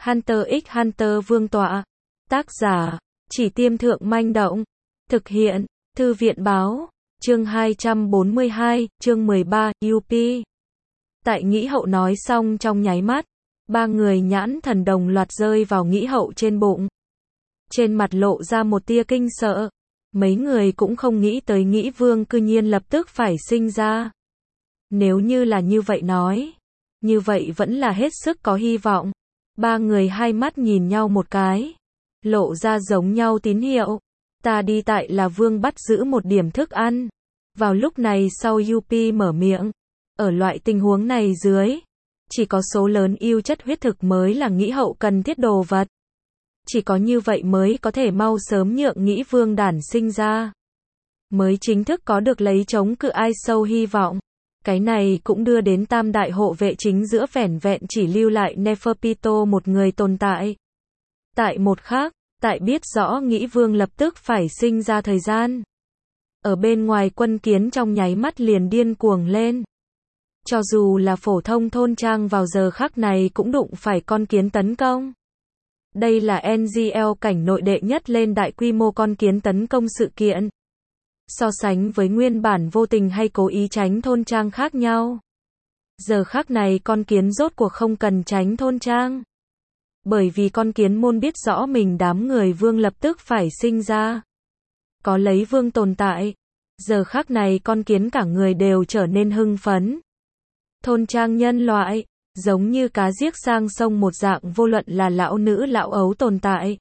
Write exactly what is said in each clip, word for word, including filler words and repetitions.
Hunter x Hunter Vương tọa. Tác giả, Chỉ Tiêm Thượng Manh Động. Thực hiện, Thư viện Báo. Chương hai trăm bốn mươi hai, chương mười ba, u pê. Tại Nghĩ Hậu nói xong trong nháy mắt, ba người nhãn thần đồng loạt rơi vào Nghĩ Hậu trên bụng. Trên mặt lộ ra một tia kinh sợ. Mấy người cũng không nghĩ tới Nghĩ Vương cư nhiên lập tức phải sinh ra. Nếu như là như vậy nói, như vậy vẫn là hết sức có hy vọng. Ba người hai mắt nhìn nhau một cái, lộ ra giống nhau tín hiệu. Ta đi tại là Vương bắt giữ một điểm thức ăn. Vào lúc này sau u pê mở miệng, ở loại tình huống này dưới, chỉ có số lớn yêu chất huyết thực mới là Nghĩ Hậu cần thiết đồ vật. Chỉ có như vậy mới có thể mau sớm nhượng Nghĩ Vương đản sinh ra, mới chính thức có được lấy chống cự ai sâu hy vọng. Cái này cũng đưa đến tam đại hộ vệ chính giữa vẻn vẹn chỉ lưu lại Neferpitou một người tồn tại. Tại một khác, tại biết rõ Nghĩ Vương lập tức phải sinh ra thời gian, ở bên ngoài quân kiến trong nháy mắt liền điên cuồng lên. Cho dù là phổ thông thôn trang vào giờ khắc này cũng đụng phải con kiến tấn công. Đây là en giê lờ cảnh nội đệ nhất lên đại quy mô con kiến tấn công sự kiện. So sánh với nguyên bản vô tình hay cố ý tránh thôn trang khác nhau, giờ khắc này con kiến rốt cuộc không cần tránh thôn trang. Bởi vì con kiến môn biết rõ mình đám người Vương lập tức phải sinh ra. Có lấy Vương tồn tại, giờ khắc này con kiến cả người đều trở nên hưng phấn. Thôn trang nhân loại, giống như cá giếc sang sông một dạng, vô luận là lão nữ lão ấu tồn tại.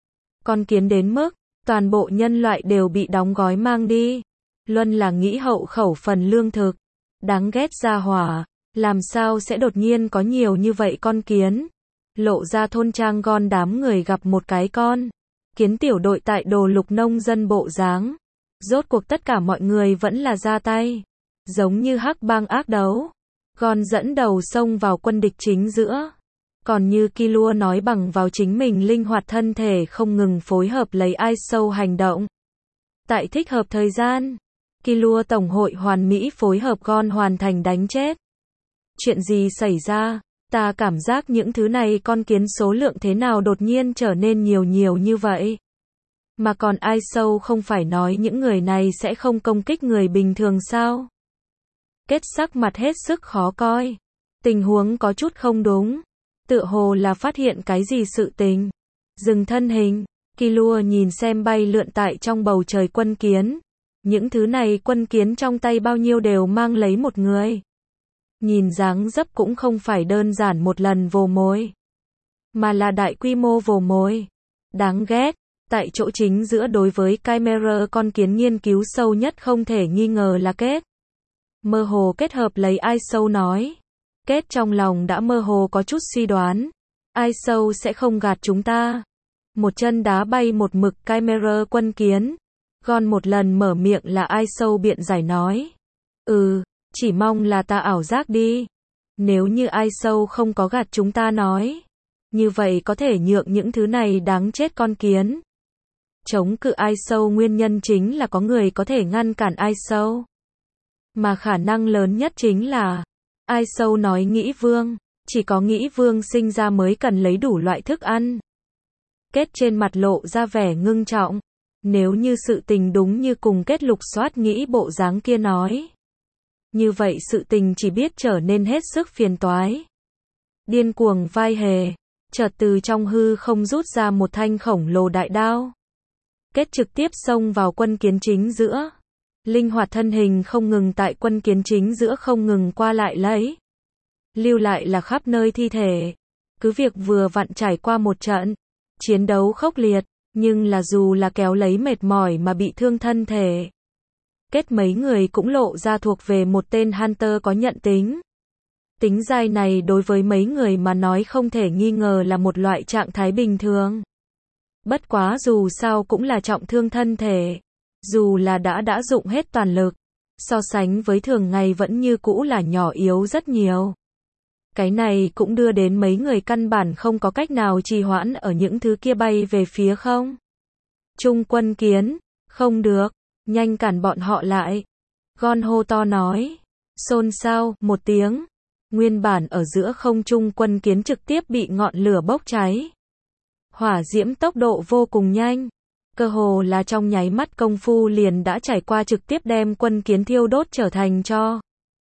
Con kiến đến mức, toàn bộ nhân loại đều bị đóng gói mang đi. Luân là Nghĩ Hậu khẩu phần lương thực. Đáng ghét ra hỏa, làm sao sẽ đột nhiên có nhiều như vậy con kiến. Lộ ra thôn trang gon đám người gặp một cái con kiến tiểu đội tại Đồ Lục nông dân bộ dáng. Rốt cuộc tất cả mọi người vẫn là ra tay, giống như hắc bang ác đấu. Gon dẫn đầu xông vào quân địch chính giữa. Còn như Killua nói bằng vào chính mình linh hoạt thân thể không ngừng phối hợp lấy ai sâu hành động. Tại thích hợp thời gian, Killua tổng hội hoàn mỹ phối hợp Gon hoàn thành đánh chết. Chuyện gì xảy ra? Ta cảm giác những thứ này con kiến số lượng thế nào đột nhiên trở nên nhiều nhiều như vậy. Mà còn ai sâu không phải nói những người này sẽ không công kích người bình thường sao? Kết sắc mặt hết sức khó coi. Tình huống có chút không đúng. Tựa hồ là phát hiện cái gì sự tình. Dừng thân hình, Killua nhìn xem bay lượn tại trong bầu trời quân kiến. Những thứ này quân kiến trong tay bao nhiêu đều mang lấy một người. Nhìn dáng dấp cũng không phải đơn giản một lần vồ mồi, mà là đại quy mô vồ mồi. Đáng ghét, tại chỗ chính giữa đối với Chimera con kiến nghiên cứu sâu nhất không thể nghi ngờ là Kết. Mơ hồ kết hợp lấy ai sâu nói. Kết trong lòng đã mơ hồ có chút suy đoán. Ai sâu sẽ không gạt chúng ta. Một chân đá bay một mực Chimera quân kiến. Gon một lần mở miệng là ai sâu biện giải nói. Ừ, chỉ mong là ta ảo giác đi. Nếu như ai sâu không có gạt chúng ta nói, như vậy có thể nhượng những thứ này đáng chết con kiến. Chống cự ai sâu nguyên nhân chính là có người có thể ngăn cản ai sâu. Mà khả năng lớn nhất chính là ai sâu nói Nghĩ Vương, chỉ có Nghĩ Vương sinh ra mới cần lấy đủ loại thức ăn. Kết trên mặt lộ ra vẻ ngưng trọng. Nếu như sự tình đúng như cùng Kết lục soát nghĩ bộ dáng kia nói, như vậy sự tình chỉ biết trở nên hết sức phiền toái. Điên cuồng vai hề, chợt từ trong hư không rút ra một thanh khổng lồ đại đao. Kết trực tiếp xông vào quân kiến chính giữa. Linh hoạt thân hình không ngừng tại quân kiến chính giữa không ngừng qua lại lấy. Lưu lại là khắp nơi thi thể. Cứ việc vừa vặn trải qua một trận chiến đấu khốc liệt, nhưng là dù là kéo lấy mệt mỏi mà bị thương thân thể. Kết mấy người cũng lộ ra thuộc về một tên Hunter có nhận tính. Tính dai này đối với mấy người mà nói không thể nghi ngờ là một loại trạng thái bình thường. Bất quá dù sao cũng là trọng thương thân thể. Dù là đã đã dụng hết toàn lực, so sánh với thường ngày vẫn như cũ là nhỏ yếu rất nhiều. Cái này cũng đưa đến mấy người căn bản không có cách nào trì hoãn ở những thứ kia bay về phía không. Trung quân kiến, không được, nhanh cản bọn họ lại. Gon hô to nói. Xôn xao, một tiếng. Nguyên bản ở giữa không trung quân kiến trực tiếp bị ngọn lửa bốc cháy. Hỏa diễm tốc độ vô cùng nhanh. Cơ hồ là trong nháy mắt công phu liền đã trải qua trực tiếp đem quân kiến thiêu đốt trở thành tro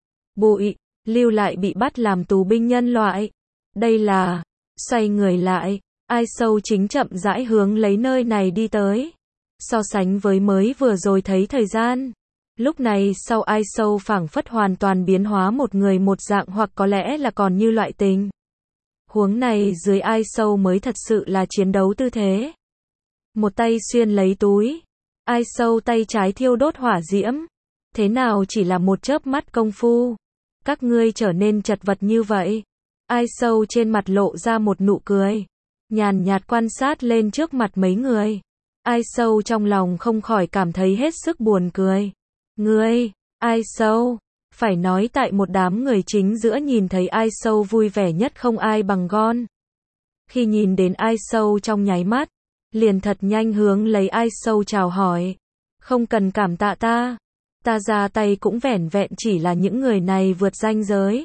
bụi, lưu lại bị bắt làm tù binh nhân loại. Đây là, xoay người lại, Ai Sâu chính chậm rãi hướng lấy nơi này đi tới. So sánh với mới vừa rồi thấy thời gian. Lúc này sau Ai Sâu phảng phất hoàn toàn biến hóa một người một dạng hoặc có lẽ là còn như loại tình. Huống này dưới Ai Sâu mới thật sự là chiến đấu tư thế. Một tay xuyên lấy túi. Ai Sâu tay trái thiêu đốt hỏa diễm. Thế nào chỉ là một chớp mắt công phu. Các ngươi trở nên chật vật như vậy. Ai Sâu trên mặt lộ ra một nụ cười. Nhàn nhạt quan sát lên trước mặt mấy người. Ai Sâu trong lòng không khỏi cảm thấy hết sức buồn cười. Ngươi, Ai Sâu, phải nói tại một đám người chính giữa nhìn thấy Ai Sâu vui vẻ nhất không ai bằng Gon. Khi nhìn đến Ai Sâu trong nháy mắt, liền thật nhanh hướng lấy Ai Sâu chào hỏi. Không cần cảm tạ ta. Ta ra tay cũng vẻn vẹn chỉ là những người này vượt ranh giới.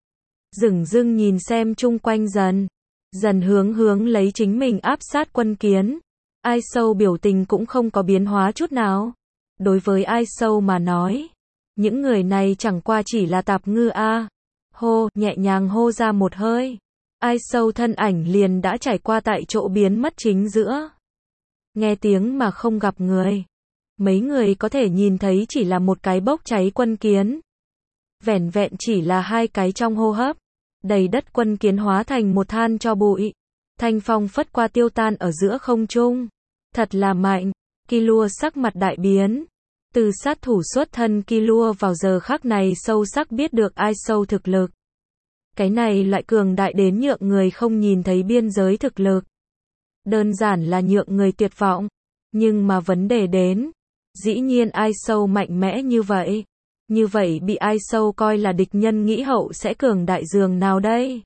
Dửng dưng nhìn xem chung quanh dần. Dần hướng hướng lấy chính mình áp sát quân kiến. Ai Sâu biểu tình cũng không có biến hóa chút nào. Đối với Ai Sâu mà nói, những người này chẳng qua chỉ là tạp ngư a. Hô, nhẹ nhàng hô ra một hơi. Ai Sâu thân ảnh liền đã trải qua tại chỗ biến mất chính giữa. Nghe tiếng mà không gặp người. Mấy người có thể nhìn thấy chỉ là một cái bốc cháy quân kiến. Vẻn vẹn chỉ là hai cái trong hô hấp. Đầy đất quân kiến hóa thành một than tro bụi. Thanh phong phất qua tiêu tan ở giữa không trung. Thật là mạnh. Killua sắc mặt đại biến. Từ sát thủ xuất thân Killua vào giờ khắc này sâu sắc biết được Ai Sâu thực lực. Cái này loại cường đại đến nhượng người không nhìn thấy biên giới thực lực. Đơn giản là nhượng người tuyệt vọng. Nhưng mà vấn đề đến. Dĩ nhiên Ai Sâu mạnh mẽ như vậy. Như vậy bị Ai Sâu coi là địch nhân nghĩ hậu sẽ cường đại dường nào đây?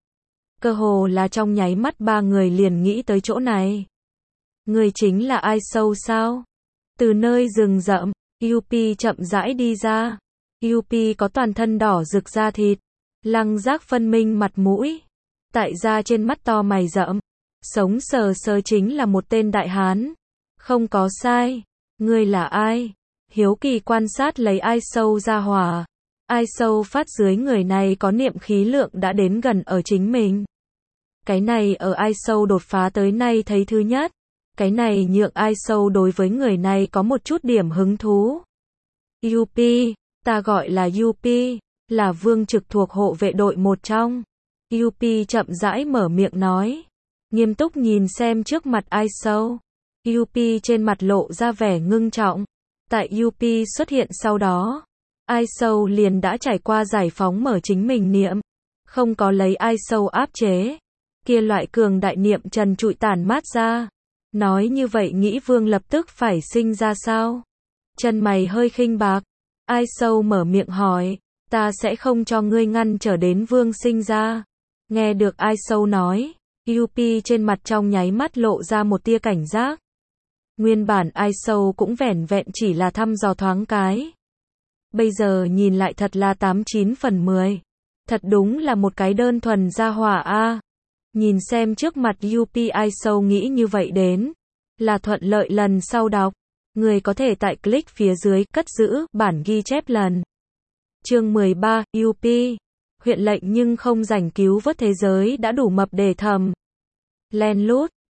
Cơ hồ là trong nháy mắt ba người liền nghĩ tới chỗ này. Người chính là Ai Sâu sao? Từ nơi rừng rậm, Yuppie chậm rãi đi ra. Yuppie có toàn thân đỏ rực da thịt. Lăng giác phân minh mặt mũi. Tại da trên mắt to mày rậm. Sống sờ sờ chính là một tên đại hán. Không có sai. Ngươi là ai? Hiếu kỳ quan sát lấy Ai Sâu ra hỏa. Ai Sâu phát dưới người này có niệm khí lượng đã đến gần ở chính mình. Cái này ở Ai Sâu đột phá tới nay thấy thứ nhất. Cái này nhượng Ai Sâu đối với người này có một chút điểm hứng thú. Yuppie, ta gọi là Yuppie, là vương trực thuộc hộ vệ đội một trong. Yuppie chậm rãi mở miệng nói. Nghiêm túc nhìn xem trước mặt Ai Sâu. Yuppie trên mặt lộ ra vẻ ngưng trọng. Tại Yuppie xuất hiện sau đó, Ai Sâu liền đã trải qua giải phóng mở chính mình niệm. Không có lấy Ai Sâu áp chế. Kia loại cường đại niệm trần trụi tản mát ra. Nói như vậy nghĩ vương lập tức phải sinh ra sao? Chân mày hơi khinh bạc. Ai Sâu mở miệng hỏi. Ta sẽ không cho ngươi ngăn trở đến vương sinh ra. Nghe được Ai Sâu nói. Yuppie trên mặt trong nháy mắt lộ ra một tia cảnh giác. Nguyên bản Ai Sâu cũng vẻn vẹn chỉ là thăm dò thoáng cái. Bây giờ nhìn lại thật là tám chín phần mười. Thật đúng là một cái đơn thuần gia hỏa a. Nhìn xem trước mặt Yuppie Ai Sâu nghĩ như vậy đến. Là thuận lợi lần sau đọc. Người có thể tại click phía dưới cất giữ bản ghi chép lần. Chương mười ba, Yuppie. Huyện lệnh nhưng không rảnh cứu vớt thế giới đã đủ mập để thầm. Len lút,